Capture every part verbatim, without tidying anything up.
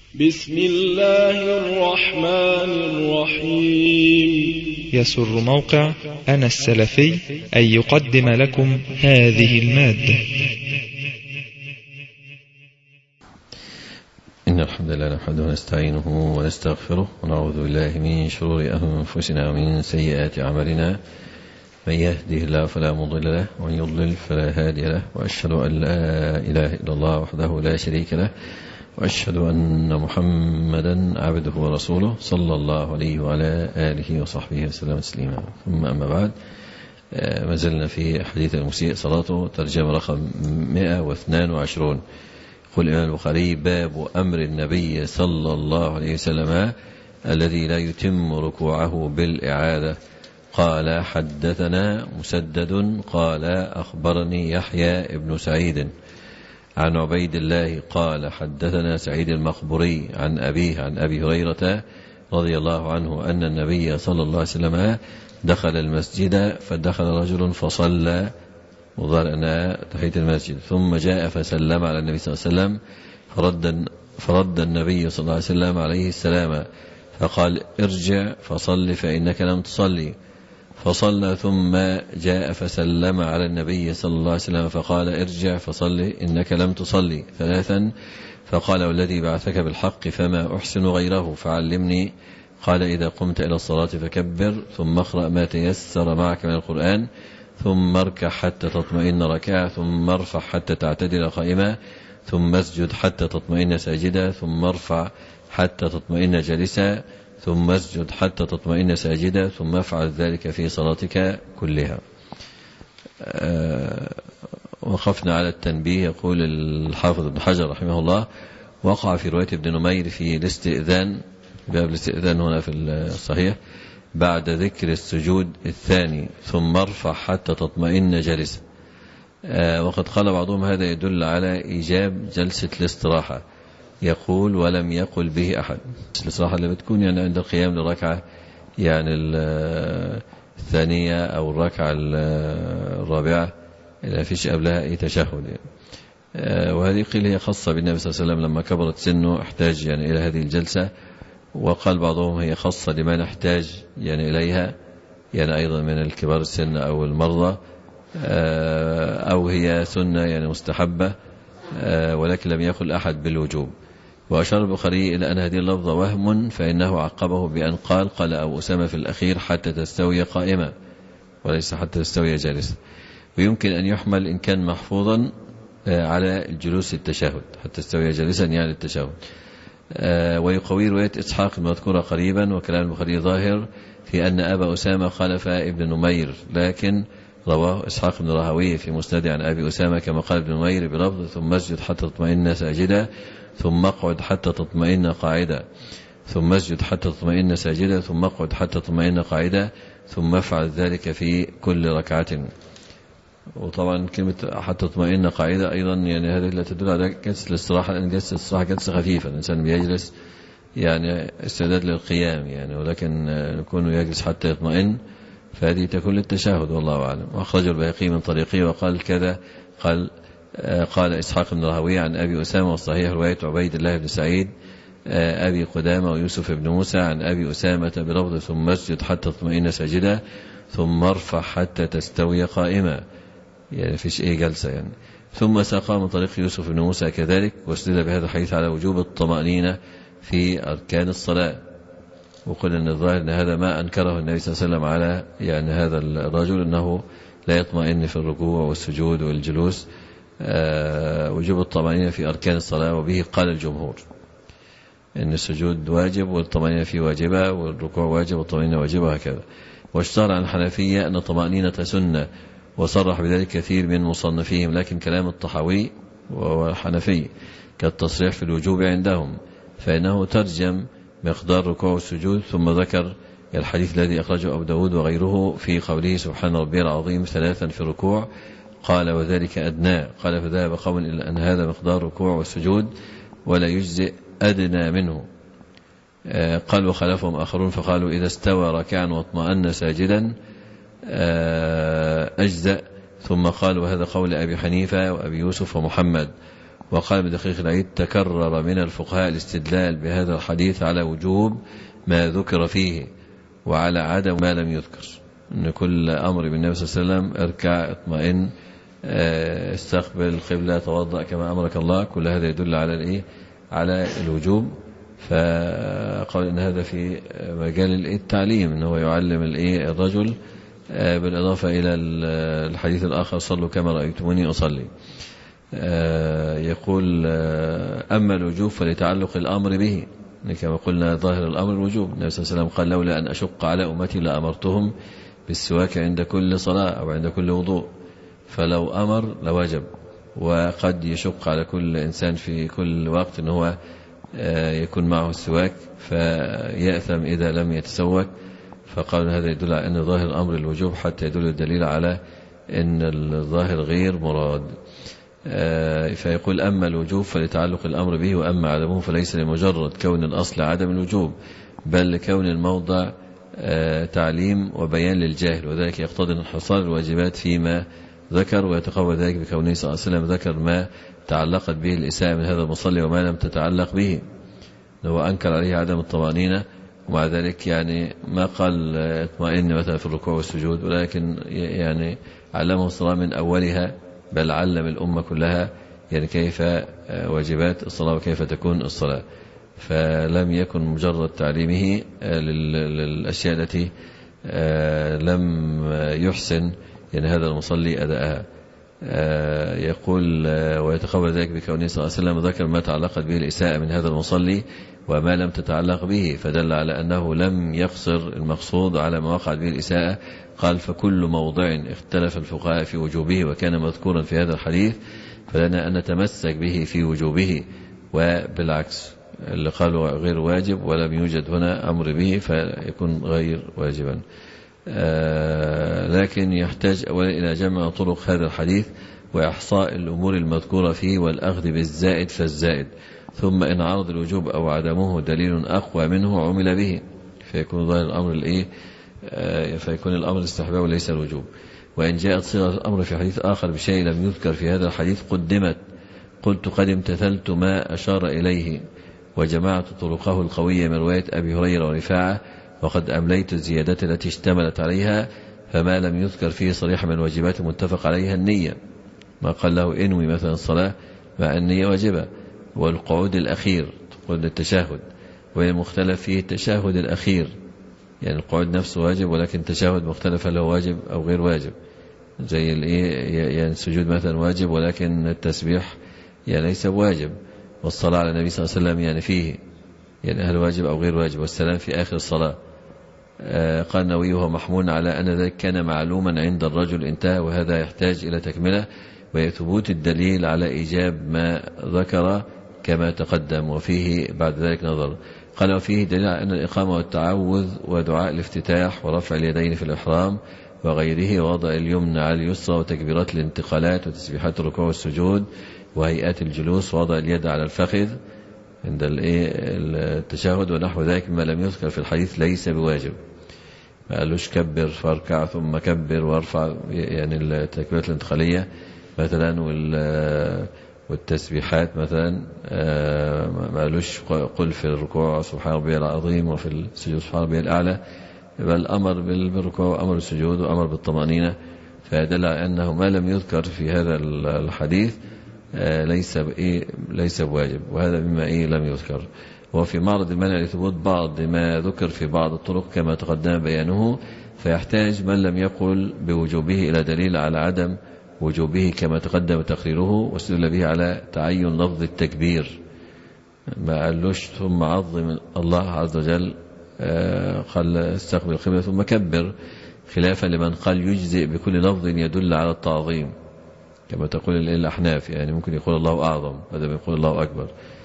بسم الله الرحمن الرحيم. يسر موقع أنا السلفي أن يقدم لكم هذه المادة. إن الحمد لله نحمده ونستعينه ونستغفره ونعوذ بالله من شرور أنفسنا ومن سيئات أعمالنا. من يهده الله فلا مضل له ومن يضلل فلا هادي له، وأشهد أن لا إله إلا الله وحده لا شريك له، وأشهد أن محمدا عبده ورسوله صلى الله عليه وعلى آله وصحبه وسلم تسليما. ثم أما بعد، ما زلنا في حديث المسيء صلاته، ترجمة رقم مئة واثنين وعشرون. يقول الإمام البخاري: باب أمر النبي صلى الله عليه وسلم الذي لا يتم ركوعه بالإعادة. قال: حدثنا مسدد قال أخبرني يحيى ابن سعيد عن عبيد الله قال حدثنا سعيد المقبري عن أبيه عن أبي هريرة رضي الله عنه أن النبي صلى الله عليه وسلم دخل المسجد فدخل رجل فصلى وضرنا تحية المسجد، ثم جاء فسلم على النبي صلى الله عليه وسلم فرد, فرد النبي صلى الله عليه وسلم عليه السلام فقال: ارجع فصل فإنك لم تصلي. فصلى ثم جاء فسلم على النبي صلى الله عليه وسلم فقال: ارجع فصل إنك لم تصلي ثلاثا. فقال: والذي بعثك بالحق فما أحسن غيره فعلمني. قال: إذا قمت إلى الصلاة فكبر، ثم اقرأ ما تيسر معك من القرآن، ثم اركع حتى تطمئن ركعة، ثم ارفع حتى تعتدل قائما، ثم اسجد حتى تطمئن ساجدا، ثم ارفع حتى تطمئن جالسا، ثم اسجد حتى تطمئن ساجدا، ثم افعل ذلك في صلاتك كلها. أه وقفنا على التنبيه. يقول الحافظ ابن حجر رحمه الله: وقع في رواية ابن نمير في الاستئذان، باب الاستئذان هنا في الصحيح، بعد ذكر السجود الثاني: ثم ارفع حتى تطمئن جالسا. أه وقد قال بعضهم هذا يدل على إيجاب جلسة الاستراحة. يقول: ولم يقل به أحد. الاستراحة اللي بتكون يعني عند القيام للركعة يعني الثانية أو الركعة الرابعة، لا فيش قبلها أي تشهد يعني. وهذه قيل هي خاصة بالنبي صلى الله عليه وسلم لما كبرت سنه احتاج يعني إلى هذه الجلسة. وقال بعضهم هي خاصة لمن احتاج يعني إليها، يعني أيضا من الكبار السن أو المرضى، أو هي سنة يعني مستحبة، ولكن لم يقل أحد بالوجوب. وأشار البخاري إلى أن هذه اللفظة وهم، فإنه عقبه بأن قال: قال أبو أسامة في الأخير: حتى تستوي قائمة، وليس حتى تستوي جالسة. ويمكن أن يحمل إن كان محفوظا على الجلوس التشهد، حتى تستوي جالسا يعني التشهد. ويقوي رواية إسحاق المذكورة قريبا، وكلام البخاري ظاهر في أن أبا أسامة خالف ابن نمير، لكن رواه إسحاق بن راهويه في مسند عن أبي أسامة كما قال ابن نمير بلفظ: ثم اسجد حتى تطمئن ساجدا، ثم اقعد حتى تطمئن قاعدا، ثم اسجد حتى تطمئن ساجدا، ثم اقعد حتى تطمئن قاعدا، ثم افعل ذلك في كل ركعة. وطبعا كلمة حتى تطمئن قاعدة أيضا يعني هذه لا تدل على جلسة الاستراحة، لأن جلسة الاستراحة جلسة خفيفة، الإنسان بيجلس يعني استعداد للقيام يعني، ولكن يكون يجلس حتى يطمئن فهذه تكون للتشهد والله أعلم. وأخرجه البيهقي من طريقه وقال كذا. قال قال إسحاق بن راهويه عن أبي أسامة، والصحيح رواية عبيد الله بن سعيد أبي قدامة ويوسف بن موسى عن أبي أسامة بلفظ: ثم اسجد حتى تطمئن ساجدا، ثم ارفع حتى تستوي قائما، يعني فيش أي جلسة يعني. ثم ساقا من طريق يوسف بن موسى كذلك، واستدل بهذا الحديث على وجوب الطمأنينة في أركان الصلاة. وقل أن الظاهر أن هذا ما أنكره النبي صلى الله عليه وسلم على يعني هذا الرجل، أنه لا يطمئن في الركوع والسجود والجلوس. أه وجوب الطمأنينة في أركان الصلاة، وبه قال الجمهور أن السجود واجب والطمأنينة فيه واجبة، والركوع واجب والطمأنينة واجبة، وهكذا. واشتهر عن الحنفية أن الطمأنينة سنة، وصرح بذلك كثير من مصنفيهم، لكن كلام الطحاوي والحنفي كالتصريح في الوجوب عندهم، فإنه ترجم مقدار ركوع السجود، ثم ذكر الحديث الذي أخرجه أبو داود وغيره في قوله: سبحان ربي العظيم ثلاثا في الركوع. قال: وذلك أدنى. قال: فذهب قوم إلى أن هذا مقدار ركوع والسجود ولا يجزئ أدنى منه. قال: وخلفهم آخرون فقالوا: إذا استوى راكعا واطمأن ساجدا أجزأ. ثم قال: وهذا قول أبي حنيفة وأبي يوسف ومحمد. وقال بدقيق العيد تكرر من الفقهاء الاستدلال بهذا الحديث على وجوب ما ذكر فيه وعلى عدم ما لم يذكر، أن كل أمر بالنبي صلى الله عليه وسلم اركع اطمئن استقبل القبلة توضأ كما أمرك الله، كل هذا يدل على الإيه؟ على الوجوب. فقال إن هذا في مجال التعليم، أنه يعلم الإيه؟ الرجل، بالإضافة إلى الحديث الآخر صلوا كما رأيتموني أصلي. يقول أما الوجوب فلتعلق الأمر به، كما قلنا ظاهر الأمر الوجوب. النبي صلى الله عليه وسلم قال لولا أن أشق على أمتي لأمرتهم بالسواك عند كل صلاة أو عند كل وضوء، فلو أمر لوجب. وقد يشق على كل إنسان في كل وقت أنه هو يكون معه السواك فيأثم إذا لم يتسوك، فقال هذا يدل على أن ظاهر الأمر الوجوب حتى يدل الدليل على أن الظاهر غير مراد. فيقول أما الوجوب فلتعلق الأمر به، وأما عدمه فليس لمجرد كون الأصل عدم الوجوب، بل لكون الموضع تعليم وبيان للجاهل، وذلك يقتضي انحصار الواجبات فيما ذكر، ويتقوى ذلك بكونه صلى الله عليه وسلم ذكر ما تعلقت به الإساءة من هذا المصلي وما لم تتعلق به، هو أنكر عليه عدم الطمأنينة، ومع ذلك يعني ما قال اطمئن مثلا في الركوع والسجود، ولكن يعني علمه الصلاة من أولها، بل علم الأمة كلها يعني كيف واجبات الصلاة وكيف تكون الصلاة. فلم يكن مجرد تعليمه للأشياء التي لم يحسن يعني هذا المصلي أداءها. يقول ويتقوى ذلك بكونه صلى الله عليه وسلم ذكر ما تعلقت به الإساءة من هذا المصلي وما لم تتعلق به، فدل على أنه لم يقصر المقصود على ما وقعت به الإساءة. قال فكل موضع اختلف الفقهاء في وجوبه وكان مذكورا في هذا الحديث فلنا أن نتمسك به في وجوبه، وبالعكس اللي قالوا غير واجب ولم يوجد هنا أمر به فيكون غير واجبا. آه لكن يحتاج أولا إلى جمع طرق هذا الحديث وإحصاء الأمور المذكورة فيه والأخذ بالزائد فالزائد، ثم إن عرض الوجوب أو عدمه دليل أقوى منه عمل به، فيكون ظاهر الأمر الإيه؟ آه فيكون الأمر الاستحباب وليس الوجوب. وإن جاءت صيغة الأمر في حديث آخر بشيء لم يذكر في هذا الحديث قدمت، قلت قد امتثلت ما أشار إليه وجمعت طرقه القوية من رواية أبي هريرة ورفاعة، وقد أمليت الزيادة التي اشتملت عليها، فما لم يذكر فيه صريحا من الواجبات متفق عليها النية، ما قال له انوي مثلا الصلاة مع النية واجبة، والقعود الأخير تقول التشاهد، والمختلف فيه التشاهد الأخير، يعني القعود نفسه واجب ولكن التشاهد مختلف هل هو واجب أو غير واجب، زي الايه يعني السجود مثلا واجب ولكن التسبيح يعني ليس واجب، والصلاة على النبي صلى الله عليه وسلم يعني فيه يعني هل واجب أو غير واجب، والسلام في آخر الصلاة. آه قال النووي وهو محمول على أن ذلك كان معلوما عند الرجل انتهى، وهذا يحتاج إلى تكملة وثبوت الدليل على إيجاب ما ذكر كما تقدم، وفيه بعد ذلك نظر. قال وفيه دليل على أن الإقامة والتعوذ ودعاء الافتتاح ورفع اليدين في الإحرام وغيره ووضع اليمنى على اليسرى وتكبيرات الانتقالات وتسبيحات الركوع والسجود وهيئات الجلوس ووضع اليد على الفخذ عند التشهد ونحو ذلك ما لم يذكر في الحديث ليس بواجب. ما قالوش كبر فاركع ثم كبر وارفع يعني التكبيرات الانتقالية مثلا والتسبيحات مثلا، ما قالوش قل في الركوع سبحان ربي العظيم وفي السجود سبحان ربي الأعلى، بل أمر بالركوع وأمر بالسجود وأمر بالطمأنينة، فدل على أنه ما لم يذكر في هذا الحديث ليس بإيه ليس بواجب، وهذا مما إيه لم يذكر. وفي معرض المنع لثبوت بعض ما ذكر في بعض الطرق كما تقدم بيانه، فيحتاج من لم يقل بوجوبه إلى دليل على عدم وجوبه كما تقدم تقريره، واستدل به على تعين لفظ التكبير، ما قالوش ثم عظم الله عز وجل، قال استقبل القبلة ثم كبر، خلافا لمن قال يجزئ بكل لفظ يدل على التعظيم كما تقول الأحناف، يعني ممكن يقول الله أعظم هذا يقول الله أكبر.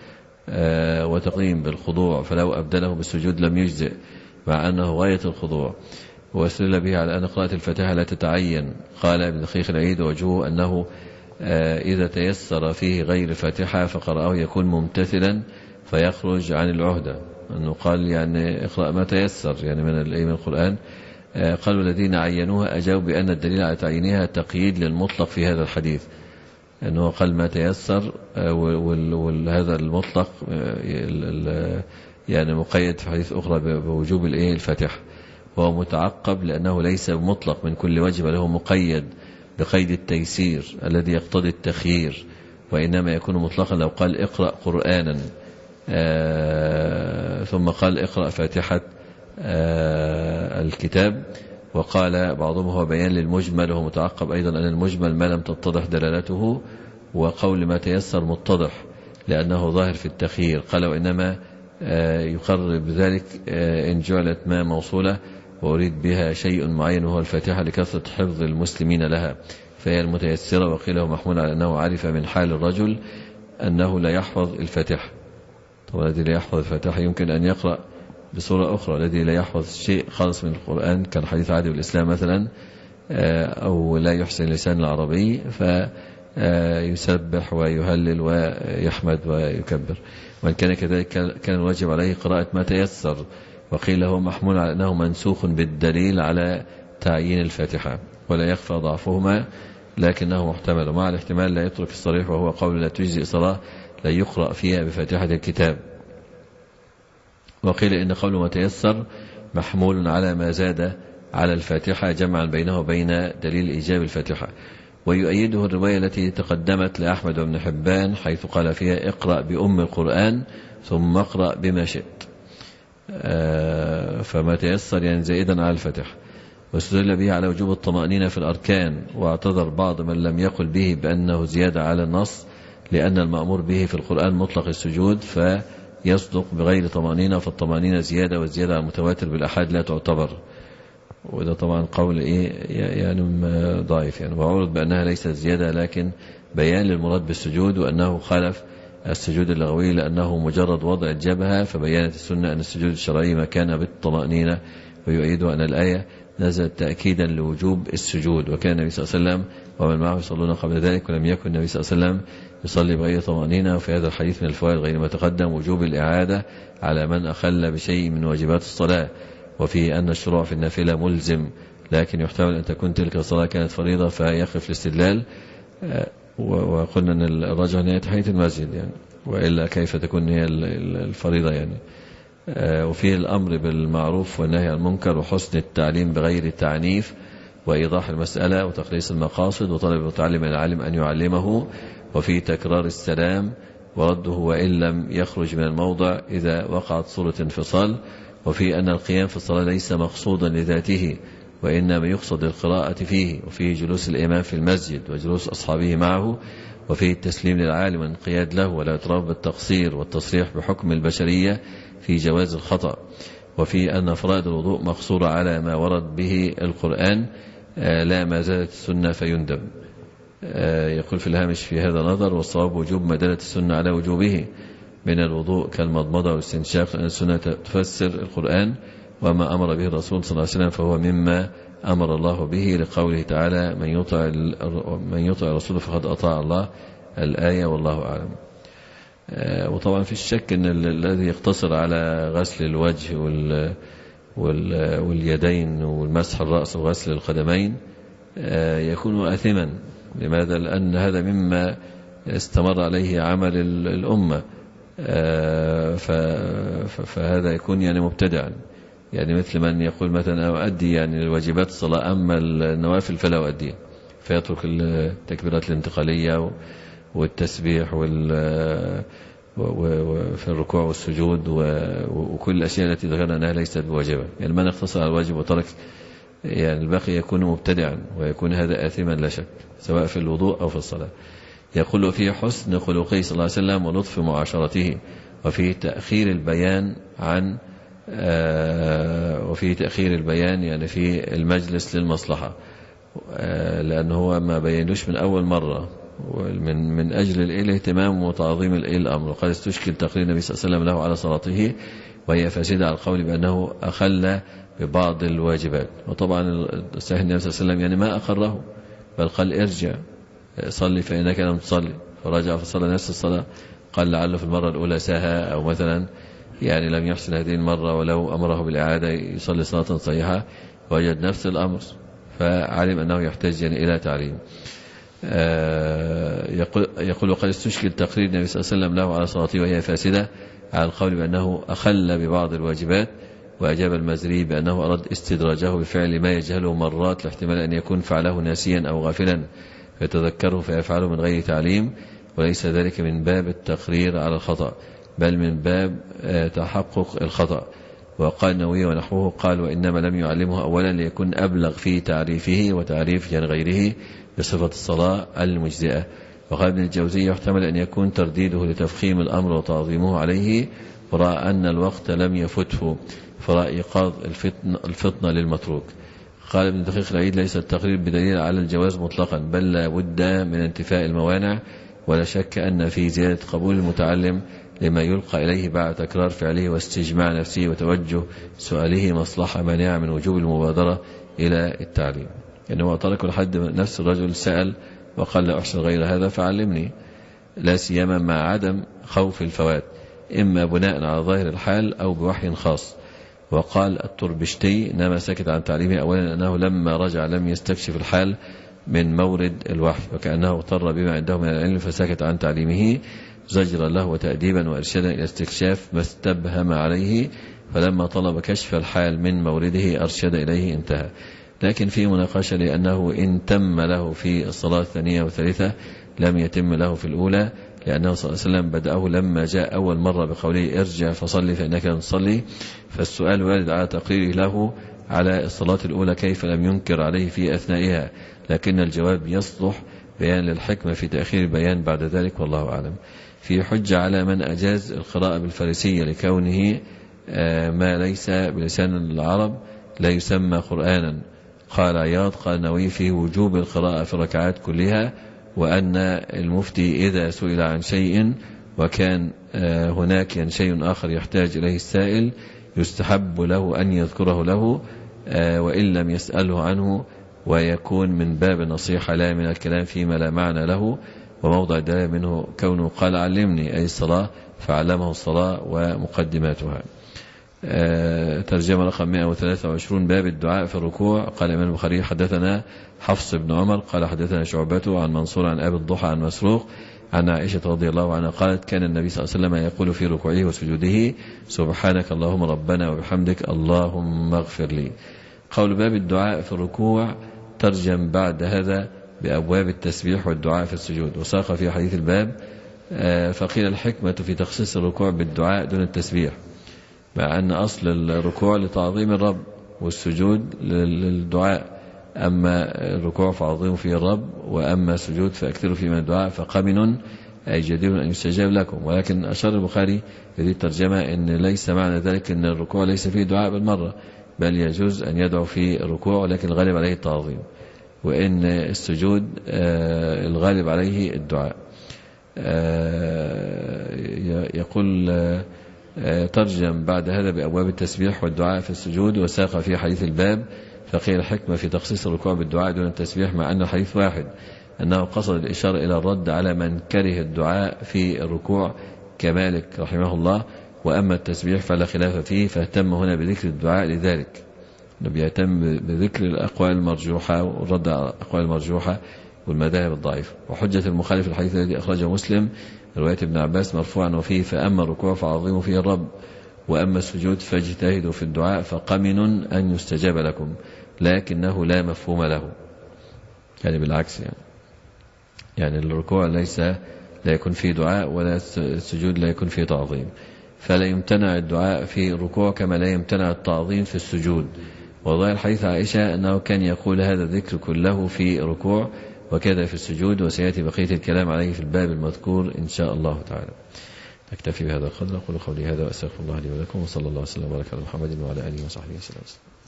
آه وتقديم بالخضوع فلو أبدله بالسجود لم يجزئ مع أنه غاية الخضوع، واستدل به على أن قراءة الفاتحة لا تتعين. قال ابن دقيق العيد وجهه أنه آه إذا تيسر فيه غير الفاتحة فقرأه يكون ممتثلا فيخرج عن العهدة، أنه قال يعني اقرأ ما تيسر يعني من من القرآن. قالوا الذين عينوها أجابوا بأن الدليل على تعيينها تقييد للمطلق في هذا الحديث، أنه قال ما تيسر، وهذا المطلق يعني مقيد في حديث أخرى بوجوب الفاتحة، وهو متعقب لأنه ليس مطلق من كل وجه، بل هو مقيد بقيد التيسير الذي يقتضي التخيير، وإنما يكون مطلقا لو قال اقرأ قرآنا آه ثم قال اقرأ فاتحة آه الكتاب. وقال بعضهم هو بيان للمجمل، وهو متعقب أيضا أن المجمل ما لم تتضح دلالته، وقول ما تيسر متضح لأنه ظاهر في التخيير. قال وإنما آه يقرر بذلك آه إن جعلت ما موصولة وأريد بها شيء معين وهو الفاتحة لكثرة حفظ المسلمين لها فهي المتيسرة. وقيل هو محمول على أنه عرف من حال الرجل أنه لا يحفظ الفاتحة. طبعا الذي لا يحفظ الفاتحة يمكن أن يقرأ بصورة أخرى، الذي لا يحفظ شيء خالص من القرآن كان حديث عهد بالإسلام مثلا، أو لا يحسن لسان العربي فيسبح ويهلل ويحمد ويكبر. وإن كان كذلك كان الواجب عليه قراءة ما تيسر. وقيل هو محمول على أنه منسوخ بالدليل على تعيين الفاتحة، ولا يخفى ضعفهما لكنه محتمل، ومع الاحتمال لا يترك الصريح وهو قول لا تجزئ صلاة لا يقرأ فيها بفاتحة الكتاب. وقيل إن قول ما تيسر محمول على ما زاد على الفاتحة جمعا بينه وبين دليل إيجاب الفاتحة. ويؤيده الرواية التي تقدمت لأحمد وابن حبان حيث قال فيها اقرأ بأم القرآن ثم اقرأ بما شئت، فما تيسر يعني زائدا على الفاتحة. واستدل به على وجوب الطمأنينة في الأركان، واعتذر بعض من لم يقل به بأنه زيادة على النص، لأن المأمور به في القرآن مطلق السجود فيصدق بغير طمأنينة، فالطمأنينة زيادة، والزيادة على المتواتر بالأحاد لا تعتبر. وده طبعا قول إيه يعني ضعيف يعني، وعرض بأنها ليست زيادة لكن بيان للمراد بالسجود، وأنه خالف السجود اللغوي لأنه مجرد وضع الجبهة، فبيانت السنة أن السجود الشرعي ما كان بالطمأنينة. ويؤيد أن الآية نزلت تأكيدا لوجوب السجود، وكان النبي صلى الله عليه وسلم ومن معه يصلون قبل ذلك، ولم يكن النبي صلى الله عليه وسلم يصلي بغير طمأنينة. وفي هذا الحديث من الفوائد غير ما تقدم وجوب الإعادة على من أخل بشيء من واجبات الصلاة، وفي أن الشروع في النافلة ملزم، لكن يحتمل أن تكون تلك الصلاة كانت فريضة فيخف الاستدلال. وقلنا أن الرجل هي تحية المسجد يعني، وإلا كيف تكون هي الفريضة يعني. وفيه الأمر بالمعروف والنهي عن المنكر، وحسن التعليم بغير التعنيف، وإيضاح المسألة، وتخليص المقاصد، وطلب المتعلم من العالم أن يعلمه. وفي تكرار السلام ورده وإن لم يخرج من الموضع إذا وقعت صورة انفصال. وفي أن القيام في الصلاة ليس مقصودا لذاته، وإنما يقصد القراءة فيه. وفيه جلوس الإمام في المسجد وجلوس أصحابه معه. وفيه التسليم للعالم والانقياد له، ولا اعتراف بالتقصير والتصريح بحكم البشرية في جواز الخطأ. وفي أن فرائض الوضوء مقصورة على ما ورد به القرآن لا ما زالت السنة فيندم. يقول في الهامش في هذا نظر، والصواب وجوب ما دلت السنة على وجوبه من الوضوء كالمضمضة والاستنشاق، لأن السنة تفسر القرآن، وما أمر به الرسول صلى الله عليه وسلم فهو مما أمر الله به، لقوله تعالى من يطع من يطع الرسول فقد أطاع الله، الآية، والله أعلم. وطبعا في الشك أن الذي يقتصر على غسل الوجه وال واليدين والمسح الرأس وغسل القدمين يكون آثما. لماذا؟ لأن هذا مما استمر عليه عمل الأمة، فهذا يكون يعني مبتدعا، يعني مثل من يقول مثلا أؤدي يعني الواجبات الصلاة أما النوافل فلا أؤدي، فيترك التكبيرات الانتقالية والتسبيح وفي الركوع والسجود وكل الأشياء التي ذكرنا أنها ليست بواجبة. يعني من اختصر على الواجب وترك يعني الباقي يكون مبتدعا، ويكون هذا آثما لا شك، سواء في الوضوء أو في الصلاة. يقول فيه حسن خلقه صلى الله عليه وسلم ولطف معاشرته، وفيه تأخير البيان عن آه وفيه تأخير البيان يعني في المجلس للمصلحة، آه لأنه هو ما بينوش من أول مرة، ومن من أجل الاهتمام وتعظيم الأمر. وقد استشكل تقرير النبي صلى الله عليه وسلم له على صلاته، وهي فاسدة على القول بأنه أخل ببعض الواجبات. وطبعا صحيح النبي صلى الله عليه وسلم يعني ما أقره، بل قال ارجع صلي فإنك لم تصلي، فرجع فصلى نفس الصلاة. قال لعله في المرة الأولى ساهى، أو مثلا يعني لم يحسن هذه المرة، ولو أمره بالإعادة يصلي صلاة صحيحة وجد نفس الأمر، فعلم أنه يحتاج يعني إلى تعليم. يقول, يقول وقد استشكل تقرير النبي صلى الله عليه وسلم له على صلاته وهي فاسدة على القول بأنه أخل ببعض الواجبات، وأجاب المازري بأنه أراد استدراجه بفعل ما يجهله مرات لاحتمال أن يكون فعله ناسيا أو غافلا فيتذكره فيفعله من غير تعليم، وليس ذلك من باب التقرير على الخطأ بل من باب تحقق الخطأ. وقال النووي ونحوه قال وإنما لم يعلمه أولا ليكون أبلغ في تعريفه وتعريف غيره بصفة الصلاة المجزئة. وقال ابن الجوزي يحتمل أن يكون ترديده لتفخيم الأمر وتعظيمه عليه، ورأى أن الوقت لم يفته فرأى إيقاظ الفتن الفطنة للمتروك. قال ابن دقيق العيد ليس التقرير بدليل على الجواز مطلقا بل لا بد من انتفاء الموانع، ولا شك أن في زيادة قبول المتعلم لما يلقى إليه بعد تكرار فعله واستجماع نفسه وتوجه سؤاله مصلحة مانعة من وجوب المبادرة إلى التعليم. يعني هو ترك لحد نفس الرجل سأل وقال لا أحسن غير هذا فعلمني، لا سيما مع عدم خوف الفوات إما بناء على ظاهر الحال أو بوحي خاص. وقال التربشتي إنما سكت عن تعليمه أولا أنه لما رجع لم يستكشف الحال من مورد الوحي، وكأنه اغتر بما عنده من العلم فسكت عن تعليمه زجرا له وتأديبا وإرشادا إلى استكشاف ما استبهم عليه، فلما طلب كشف الحال من مورده أرشد إليه انتهى. لكن في مناقشة لأنه إن تم له في الصلاة الثانية والثالثة لم يتم له في الأولى، لأنه صلى الله عليه وسلم بدأه لما جاء أول مرة بقوله ارجع فصلي فإنك لم تصلي، فالسؤال وارد على تقريره له على الصلاة الأولى كيف لم ينكر عليه في أثنائها، لكن الجواب يصلح بيان للحكمة في تأخير البيان بعد ذلك والله أعلم. في حجة على من أجاز القراءة بالفارسية لكونه ما ليس بلسان العرب لا يسمى قرآنا. قال عياض قال نووي في وجوب القراءة في الركعات كلها، وأن المفتي إذا سئل عن شيء وكان هناك شيء آخر يحتاج إليه السائل يستحب له أن يذكره له وإن لم يسأله عنه، ويكون من باب النصيحة لا من الكلام فيما لا معنى له. وموضع الدلالة منه كونه قال علمني أي الصلاة فعلمه الصلاة ومقدماتها. ترجمة رقم مئة وثلاثة وعشرين باب الدعاء في الركوع. قال الإمام البخاري حدثنا حفص بن عمر قال حدثنا شعبته عن منصور عن أبي الضحى عن مسروق عن عائشة رضي الله عنها قالت كان النبي صلى الله عليه وسلم يقول في ركوعه وسجوده سبحانك اللهم ربنا وبحمدك اللهم اغفر لي. قول باب الدعاء في الركوع ترجم بعد هذا بأبواب التسبيح والدعاء في السجود. وساق في حديث الباب فقيل الحكمة في تخصيص الركوع بالدعاء دون التسبيح، مع أن أصل الركوع لتعظيم الرب والسجود للدعاء، أما الركوع فعظيم فيه الرب وأما السجود فأكثروا فيه من الدعاء فقمن أي جدير أن يستجاب لكم. ولكن أشار البخاري في هذه الترجمة أن ليس معنى ذلك أن الركوع ليس فيه دعاء بالمرة، بل يجوز أن يدعو في الركوع ولكن الغالب عليه التعظيم، وإن السجود الغالب عليه الدعاء. يقول ترجم بعد هذا بأبواب التسبيح والدعاء في السجود. وساق في حديث الباب فقيل الحكمة في تخصيص الركوع بالدعاء دون التسبيح، مع أن الحديث واحد أنه قصد الإشارة إلى الرد على من كره الدعاء في الركوع كمالك رحمه الله، وأما التسبيح فلا خلاف فيه، فاهتم هنا بذكر الدعاء لذلك، بيهتم بذكر الأقوال المرجوحة والرد على الأقوال المرجوحة والمذاهب الضعيفة. وحجة المخالف الحديث الذي أخرجه مسلم رواية ابن عباس مرفوعا وفيه فأما الركوع فعظيموا فيه الرب وأما السجود فاجتهدوا في الدعاء فقمن أن يستجاب لكم، لكنه لا مفهوم له، يعني بالعكس، يعني يعني الركوع ليس لا يكون فيه دعاء ولا السجود لا يكون فيه تعظيم، فلا يمتنع الدعاء في الركوع كما لا يمتنع التعظيم في السجود. وظاهر حديث عائشة أنه كان يقول هذا الذكر كله في ركوع وكذا في السجود، وسيأتي بقية الكلام عليه في الباب المذكور إن شاء الله تعالى. نكتفي بهذا القدر، أقول قولي هذا وأستغفر الله لي ولكم، وصلى الله وسلم وبارك على محمد وعلى آله وصحبه وسلم.